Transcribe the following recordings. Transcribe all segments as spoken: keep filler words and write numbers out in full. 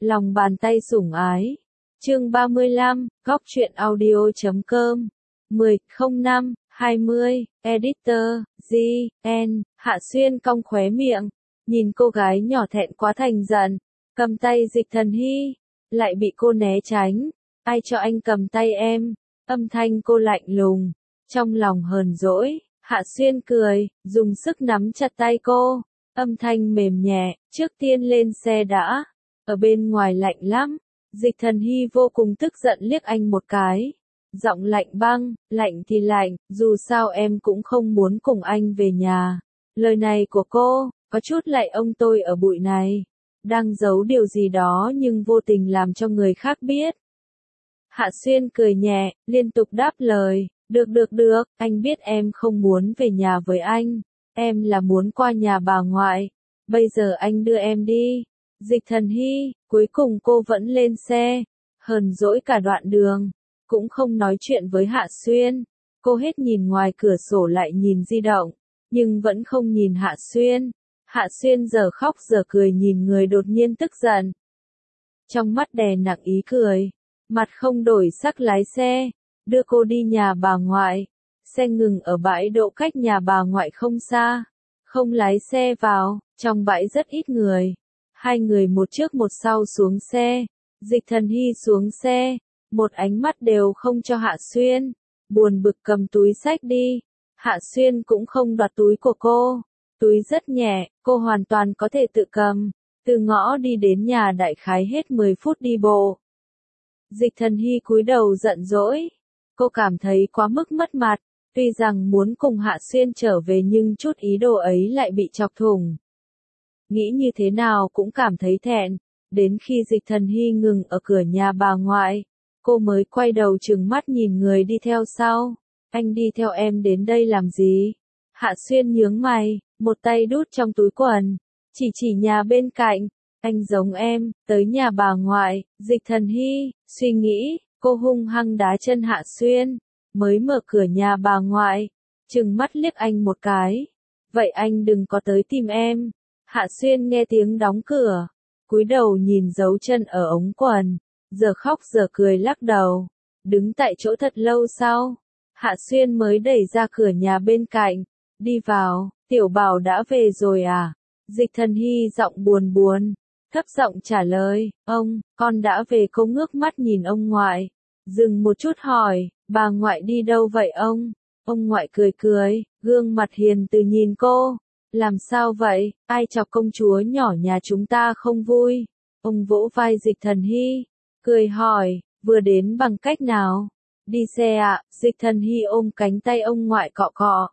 Lòng bàn tay sủng ái. Chương ba mươi lăm, góc truyện audio chấm com. mười không năm hai mươi, Editor, G, N, Hạ Xuyên cong khóe miệng, nhìn cô gái nhỏ thẹn quá thành giận, cầm tay Dịch Thần Hy, lại bị cô né tránh. Ai cho anh cầm tay em? Âm thanh cô lạnh lùng, trong lòng hờn dỗi. Hạ Xuyên cười, dùng sức nắm chặt tay cô, âm thanh mềm nhẹ, trước tiên lên xe đã. Ở bên ngoài lạnh lắm. Dịch Thần Hy vô cùng tức giận liếc anh một cái. Giọng lạnh băng, lạnh thì lạnh, dù sao em cũng không muốn cùng anh về nhà. Lời này của cô, có chút lạy ông tôi ở bụi này. Đang giấu điều gì đó nhưng vô tình làm cho người khác biết. Hạ Xuyên cười nhẹ, liên tục đáp lời, được được được, anh biết em không muốn về nhà với anh. Em là muốn qua nhà bà ngoại. Bây giờ anh đưa em đi. Dịch Thần Hy, cuối cùng cô vẫn lên xe, hờn dỗi cả đoạn đường, cũng không nói chuyện với Hạ Xuyên. Cô hết nhìn ngoài cửa sổ lại nhìn di động, nhưng vẫn không nhìn Hạ Xuyên. Hạ Xuyên giờ khóc giờ cười nhìn người đột nhiên tức giận. Trong mắt đè nặng ý cười, mặt không đổi sắc lái xe, đưa cô đi nhà bà ngoại. Xe ngừng ở bãi đỗ cách nhà bà ngoại không xa, không lái xe vào, trong bãi rất ít người. Hai người một trước một sau xuống xe, Dịch Thần Hy xuống xe, một ánh mắt đều không cho Hạ Xuyên, buồn bực cầm túi xách đi. Hạ Xuyên cũng không đoạt túi của cô, túi rất nhẹ, cô hoàn toàn có thể tự cầm, từ ngõ đi đến nhà đại khái hết mười phút đi bộ. Dịch Thần Hy cúi đầu giận dỗi, cô cảm thấy quá mức mất mặt, tuy rằng muốn cùng Hạ Xuyên trở về nhưng chút ý đồ ấy lại bị chọc thủng. Nghĩ như thế nào cũng cảm thấy thẹn, đến khi Dịch Thần Hy ngừng ở cửa nhà bà ngoại, cô mới quay đầu trừng mắt nhìn người đi theo sau. Anh đi theo em đến đây làm gì? Hạ Xuyên nhướng mày, một tay đút trong túi quần, chỉ chỉ nhà bên cạnh. Anh giống em, tới nhà bà ngoại. Dịch Thần Hy, suy nghĩ, cô hung hăng đá chân Hạ Xuyên, mới mở cửa nhà bà ngoại, trừng mắt liếc anh một cái. Vậy anh đừng có tới tìm em. Hạ Xuyên nghe tiếng đóng cửa, cúi đầu nhìn dấu chân ở ống quần, giờ khóc giờ cười lắc đầu, đứng tại chỗ thật lâu sau. Hạ Xuyên mới đẩy ra cửa nhà bên cạnh, đi vào. Tiểu Bảo đã về rồi à? Dịch Thần Hy giọng buồn buồn, thấp giọng trả lời, ông, con đã về. Cô ngước mắt nhìn ông ngoại, dừng một chút hỏi, bà ngoại đi đâu vậy ông? Ông ngoại cười cười, gương mặt hiền từ nhìn cô. Làm sao vậy, ai chọc công chúa nhỏ nhà chúng ta không vui? Ông vỗ vai Dịch Thần Hy, cười hỏi, vừa đến bằng cách nào? Đi xe ạ. À? Dịch Thần Hy ôm cánh tay ông ngoại cọ cọ,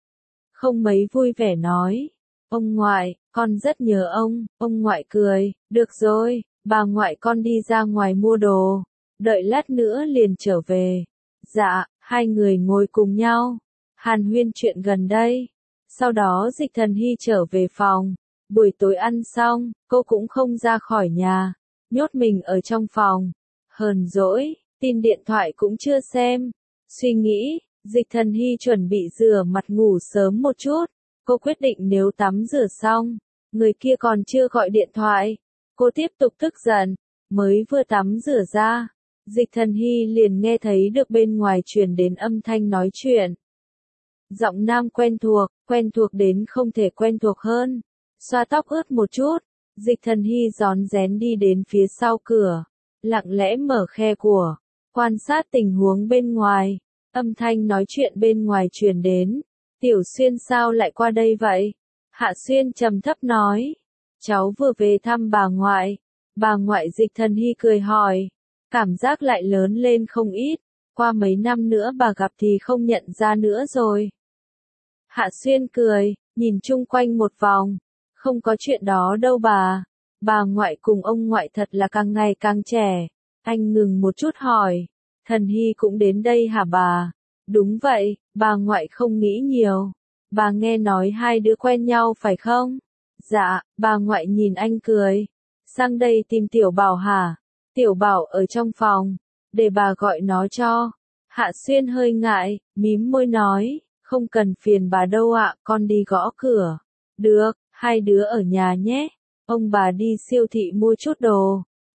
không mấy vui vẻ nói, ông ngoại, con rất nhớ ông. Ông ngoại cười, được rồi, bà ngoại con đi ra ngoài mua đồ, đợi lát nữa liền trở về. Dạ. Hai người ngồi cùng nhau, hàn huyên chuyện gần đây. Sau đó Dịch Thần Hy trở về phòng, buổi tối ăn xong, cô cũng không ra khỏi nhà, nhốt mình ở trong phòng, hờn dỗi, tin điện thoại cũng chưa xem. Suy nghĩ, Dịch Thần Hy chuẩn bị rửa mặt ngủ sớm một chút, cô quyết định nếu tắm rửa xong, người kia còn chưa gọi điện thoại, cô tiếp tục tức giận, mới vừa tắm rửa ra, Dịch Thần Hy liền nghe thấy được bên ngoài truyền đến âm thanh nói chuyện. Giọng nam quen thuộc, quen thuộc đến không thể quen thuộc hơn. Xoa tóc ướt một chút, Dịch Thần Hy rón rén đi đến phía sau cửa, lặng lẽ mở khe của, quan sát tình huống bên ngoài. Âm thanh nói chuyện bên ngoài truyền đến, Tiểu Xuyên sao lại qua đây vậy? Hạ Xuyên trầm thấp nói, cháu vừa về thăm bà ngoại. Bà ngoại? Dịch Thần Hy cười hỏi, cảm giác lại lớn lên không ít, qua mấy năm nữa bà gặp thì không nhận ra nữa rồi. Hạ Xuyên cười, nhìn chung quanh một vòng, không có chuyện đó đâu bà. Bà ngoại cùng ông ngoại thật là càng ngày càng trẻ. Anh ngừng một chút hỏi, Thần Hy cũng đến đây hả bà? Đúng vậy, bà ngoại không nghĩ nhiều. Bà nghe nói hai đứa quen nhau phải không? Dạ. Bà ngoại nhìn anh cười, sang đây tìm Tiểu Bảo hả? Tiểu Bảo ở trong phòng, để bà gọi nó cho. Hạ Xuyên hơi ngại, mím môi nói, không cần phiền bà đâu ạ, con đi gõ cửa. Được, hai đứa ở nhà nhé. Ông bà đi siêu thị mua chút đồ,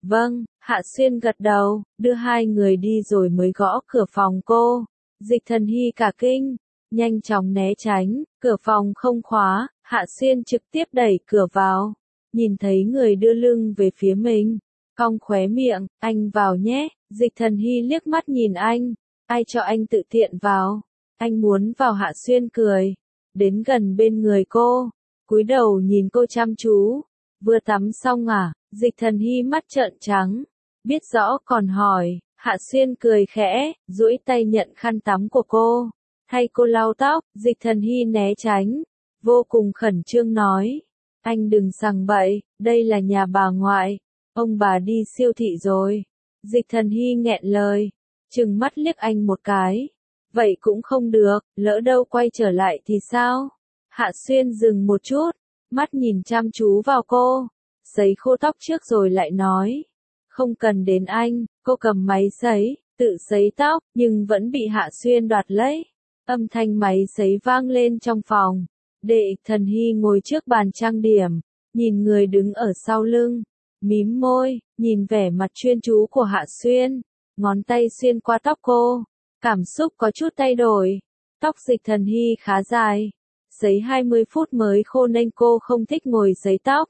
Vâng, Hạ Xuyên gật đầu, đưa hai người đi rồi mới gõ cửa phòng cô. Dịch Thần Hy cả kinh, nhanh chóng né tránh, cửa phòng không khóa, Hạ Xuyên trực tiếp đẩy cửa vào. Nhìn thấy người đưa lưng về phía mình, cong khóe miệng, anh vào nhé. Dịch Thần Hy liếc mắt nhìn anh, ai cho anh tự tiện vào. Anh muốn vào. Hạ Xuyên cười, đến gần bên người cô, cúi đầu nhìn cô chăm chú. Vừa tắm xong à? Dịch Thần Hy mắt trợn trắng, biết rõ còn hỏi. Hạ Xuyên cười khẽ, duỗi tay nhận khăn tắm của cô, thay cô lau tóc. Dịch Thần Hy né tránh, vô cùng khẩn trương nói, anh đừng sằng bậy, đây là nhà bà ngoại, ông bà đi siêu thị rồi. Dịch Thần Hy nghẹn lời, trừng mắt liếc anh một cái, vậy cũng không được, lỡ đâu quay trở lại thì sao? Hạ Xuyên dừng một chút, mắt nhìn chăm chú vào cô, sấy khô tóc trước rồi lại nói, không cần đến anh. Cô cầm máy sấy, tự sấy tóc, nhưng vẫn bị Hạ Xuyên đoạt lấy. Âm thanh máy sấy vang lên trong phòng. Đệ Thần Hy ngồi trước bàn trang điểm, nhìn người đứng ở sau lưng, mím môi, nhìn vẻ mặt chuyên chú của Hạ Xuyên, ngón tay xuyên qua tóc cô, cảm xúc có chút thay đổi. Tóc Dịch Thần Hy khá dài, sấy hai mươi phút mới khô nên cô không thích ngồi sấy tóc.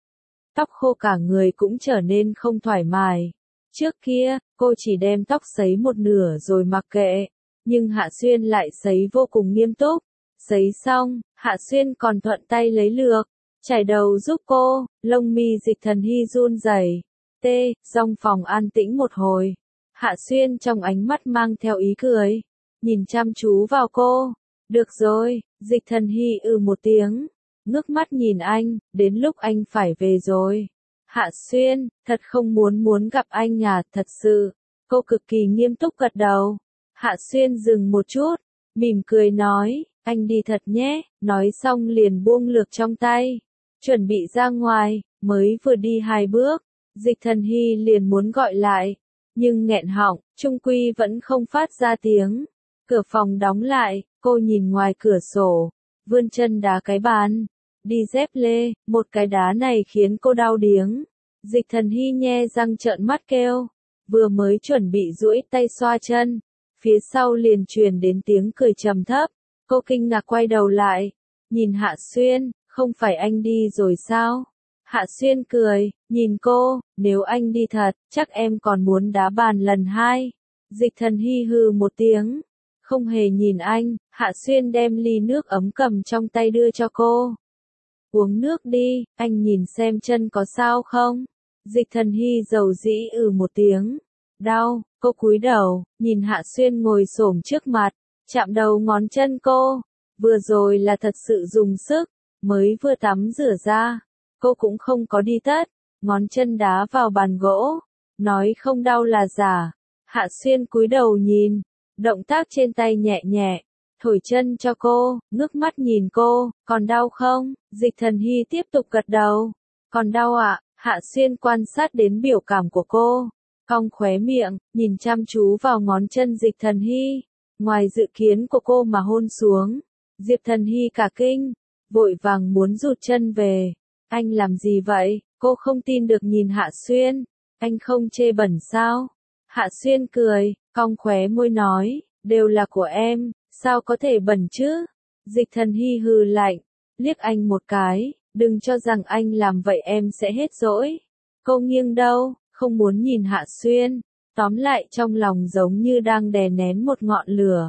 Tóc khô cả người cũng trở nên không thoải mái. Trước kia, cô chỉ đem tóc sấy một nửa rồi mặc kệ, nhưng Hạ Xuyên lại sấy vô cùng nghiêm túc. Sấy xong, Hạ Xuyên còn thuận tay lấy lược, chải đầu giúp cô. Lông mi Dịch Thần Hy run rẩy. Tê, trong phòng an tĩnh một hồi. Hạ Xuyên trong ánh mắt mang theo ý cười, nhìn chăm chú vào cô. Được rồi. Dịch Thần Hy ừ một tiếng, ngước mắt nhìn anh, đến lúc anh phải về rồi. Hạ Xuyên, thật không muốn muốn gặp anh à, thật sự. Cô cực kỳ nghiêm túc gật đầu. Hạ Xuyên dừng một chút, mỉm cười nói, anh đi thật nhé. Nói xong liền buông lược trong tay, chuẩn bị ra ngoài. Mới vừa đi hai bước, Dịch Thần Hy liền muốn gọi lại, nhưng nghẹn họng, chung quy vẫn không phát ra tiếng. Cửa phòng đóng lại, cô nhìn ngoài cửa sổ, vươn chân đá cái bàn. Đi dép lê, một cái đá này khiến cô đau điếng. Dịch Thần Hy nhe răng trợn mắt kêu, vừa mới chuẩn bị duỗi tay xoa chân, phía sau liền truyền đến tiếng cười trầm thấp. Cô kinh ngạc quay đầu lại, nhìn Hạ Xuyên, không phải anh đi rồi sao? Hạ Xuyên cười, nhìn cô, nếu anh đi thật, chắc em còn muốn đá bàn lần hai. Dịch Thần Hy hừ một tiếng, không hề nhìn anh. Hạ Xuyên đem ly nước ấm cầm trong tay đưa cho cô. Uống nước đi, anh nhìn xem chân có sao không? Dịch Thần Hy dầu dĩ ừ một tiếng. Đau. Cô cúi đầu, nhìn Hạ Xuyên ngồi xổm trước mặt, chạm đầu ngón chân cô. Vừa rồi là thật sự dùng sức, mới vừa tắm rửa ra. Cô cũng không có đi tất, ngón chân đá vào bàn gỗ, nói không đau là giả. Hạ Xuyên cúi đầu nhìn, động tác trên tay nhẹ nhẹ, thổi chân cho cô, ngước mắt nhìn cô, còn đau không? Dịch Thần Hy tiếp tục gật đầu, còn đau ạ. Hạ Xuyên quan sát đến biểu cảm của cô, cong khóe miệng, nhìn chăm chú vào ngón chân Dịch Thần Hy, ngoài dự kiến của cô mà hôn xuống. Diệp Thần Hy cả kinh, vội vàng muốn rụt chân về. Anh làm gì vậy? Cô không tin được nhìn Hạ Xuyên, anh không chê bẩn sao? Hạ Xuyên cười, cong khóe môi nói, đều là của em, sao có thể bẩn chứ? Dịch Thần Hy hừ lạnh, liếc anh một cái, đừng cho rằng anh làm vậy em sẽ hết dỗi. Cô nghiêng đâu, không muốn nhìn Hạ Xuyên, tóm lại trong lòng giống như đang đè nén một ngọn lửa.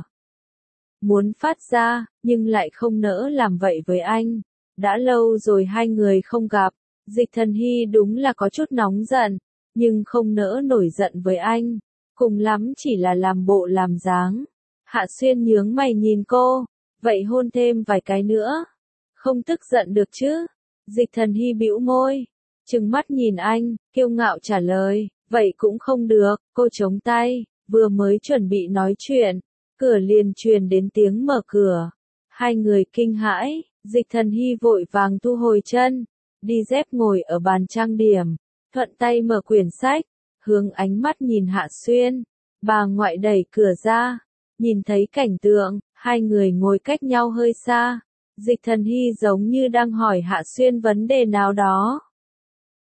Muốn phát ra, nhưng lại không nỡ làm vậy với anh. Đã lâu rồi hai người không gặp, Dịch Thần Hy đúng là có chút nóng giận, nhưng không nỡ nổi giận với anh, cùng lắm chỉ là làm bộ làm dáng. Hạ Xuyên nhướng mày nhìn cô, vậy hôn thêm vài cái nữa, không tức giận được chứ? Dịch Thần Hy bĩu môi, trừng mắt nhìn anh, kiêu ngạo trả lời, vậy cũng không được. Cô chống tay, vừa mới chuẩn bị nói chuyện, cửa liền truyền đến tiếng mở cửa. Hai người kinh hãi, Dịch Thần Hy vội vàng thu hồi chân, đi dép ngồi ở bàn trang điểm, thuận tay mở quyển sách, hướng ánh mắt nhìn Hạ Xuyên. Bà ngoại đẩy cửa ra, nhìn thấy cảnh tượng, hai người ngồi cách nhau hơi xa. Dịch Thần Hy giống như đang hỏi Hạ Xuyên vấn đề nào đó.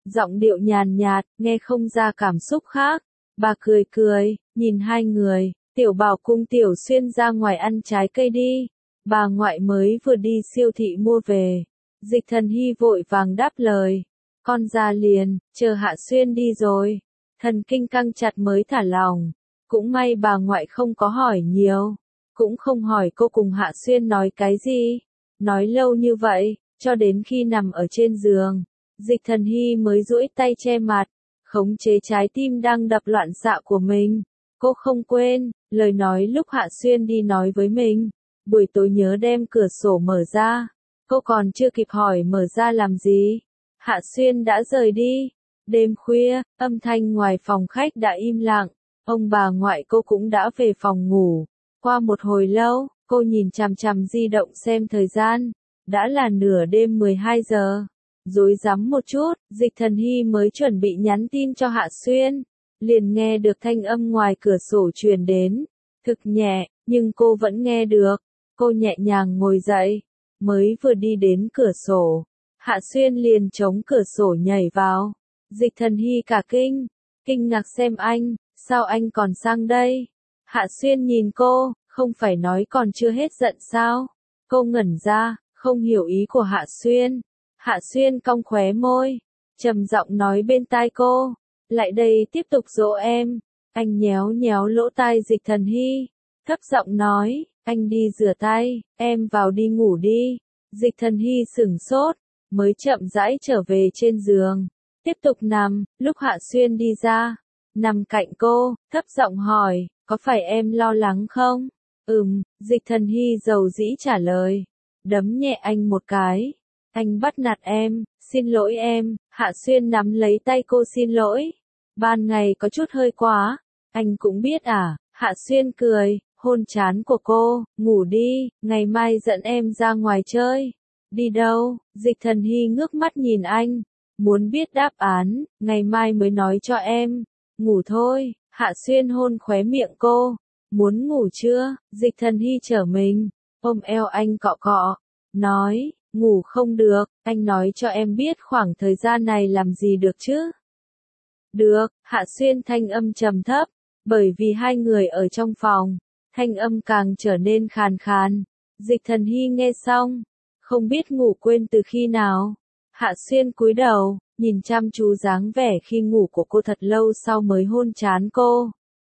giọng điệu nhàn nhạt, nghe không ra cảm xúc khác. Bà cười cười, nhìn hai người, Tiểu Bảo cùng Tiểu Xuyên ra ngoài ăn trái cây đi. Bà ngoại mới vừa đi siêu thị mua về. Dịch Thần Hy vội vàng đáp lời. Con ra liền, chờ Hạ Xuyên đi rồi. Thần kinh căng chặt mới thả lòng. Cũng may bà ngoại không có hỏi nhiều. Cũng không hỏi cô cùng Hạ Xuyên nói cái gì. Nói lâu như vậy, cho đến khi nằm ở trên giường. Dịch Thần Hy mới duỗi tay che mặt, khống chế trái tim đang đập loạn xạ của mình. Cô không quên, lời nói lúc Hạ Xuyên đi nói với mình. Buổi tối nhớ đem cửa sổ mở ra. Cô còn chưa kịp hỏi mở ra làm gì. Hạ Xuyên đã rời đi. Đêm khuya, âm thanh ngoài phòng khách đã im lặng. Ông bà ngoại cô cũng đã về phòng ngủ. Qua một hồi lâu, cô nhìn chằm chằm di động xem thời gian. Đã là nửa đêm mười hai giờ. Rối rắm một chút, Dịch Thần Hy mới chuẩn bị nhắn tin cho Hạ Xuyên. Liền nghe được thanh âm ngoài cửa sổ truyền đến. Thực nhẹ, nhưng cô vẫn nghe được. Cô nhẹ nhàng ngồi dậy. Mới vừa đi đến cửa sổ. Hạ Xuyên liền chống cửa sổ nhảy vào. Dịch Thần Hy cả kinh. Kinh ngạc xem anh, sao anh còn sang đây? Hạ Xuyên nhìn cô, không phải nói còn chưa hết giận sao? Cô ngẩn ra, không hiểu ý của Hạ Xuyên. Hạ Xuyên cong khóe môi, trầm giọng nói bên tai cô, lại đây tiếp tục dỗ em. Anh nhéo nhéo lỗ tai Dịch Thần Hy, thấp giọng nói, anh đi rửa tay, em vào đi ngủ đi. Dịch Thần Hy sửng sốt, mới chậm rãi trở về trên giường, tiếp tục nằm. Lúc Hạ Xuyên đi ra, nằm cạnh cô, thấp giọng hỏi, có phải em lo lắng không? Ừm, Dịch Thần Hy dầu dĩ trả lời, đấm nhẹ anh một cái. Anh bắt nạt em, xin lỗi em. Hạ Xuyên nắm lấy tay cô xin lỗi. Ban ngày có chút hơi quá, anh cũng biết à. Hạ Xuyên cười, hôn trán của cô, ngủ đi, ngày mai dẫn em ra ngoài chơi. Đi đâu? Dịch Thần Hy ngước mắt nhìn anh, muốn biết đáp án, ngày mai mới nói cho em. Ngủ thôi. Hạ Xuyên hôn khóe miệng cô. Muốn ngủ chưa? Dịch Thần Hy trở mình, ôm eo anh cọ cọ, nói, ngủ không được, anh nói cho em biết khoảng thời gian này làm gì được chứ? Được. Hạ Xuyên thanh âm trầm thấp, bởi vì hai người ở trong phòng, thanh âm càng trở nên khàn khàn. Dịch Thần Hy nghe xong, không biết ngủ quên từ khi nào. Hạ Xuyên cúi đầu, nhìn chăm chú dáng vẻ khi ngủ của cô thật lâu sau mới hôn trán cô.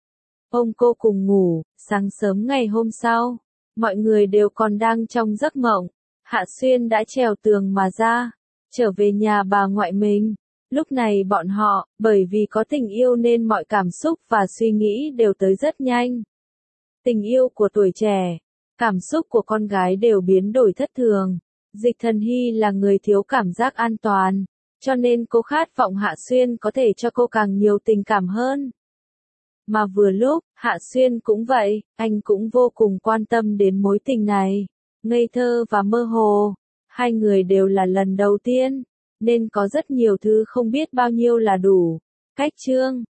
Ôm cô cùng ngủ. Sáng sớm ngày hôm sau, mọi người đều còn đang trong giấc mộng. Hạ Xuyên đã trèo tường mà ra, trở về nhà bà ngoại mình. Lúc này bọn họ, bởi vì có tình yêu nên mọi cảm xúc và suy nghĩ đều tới rất nhanh. Tình yêu của tuổi trẻ, cảm xúc của con gái đều biến đổi thất thường. Dịch Thần Hy là người thiếu cảm giác an toàn, cho nên cô khát vọng Hạ Xuyên có thể cho cô càng nhiều tình cảm hơn. Mà vừa lúc, Hạ Xuyên cũng vậy, anh cũng vô cùng quan tâm đến mối tình này. Ngây thơ và mơ hồ, hai người đều là lần đầu tiên, nên có rất nhiều thứ không biết bao nhiêu là đủ. Cách chương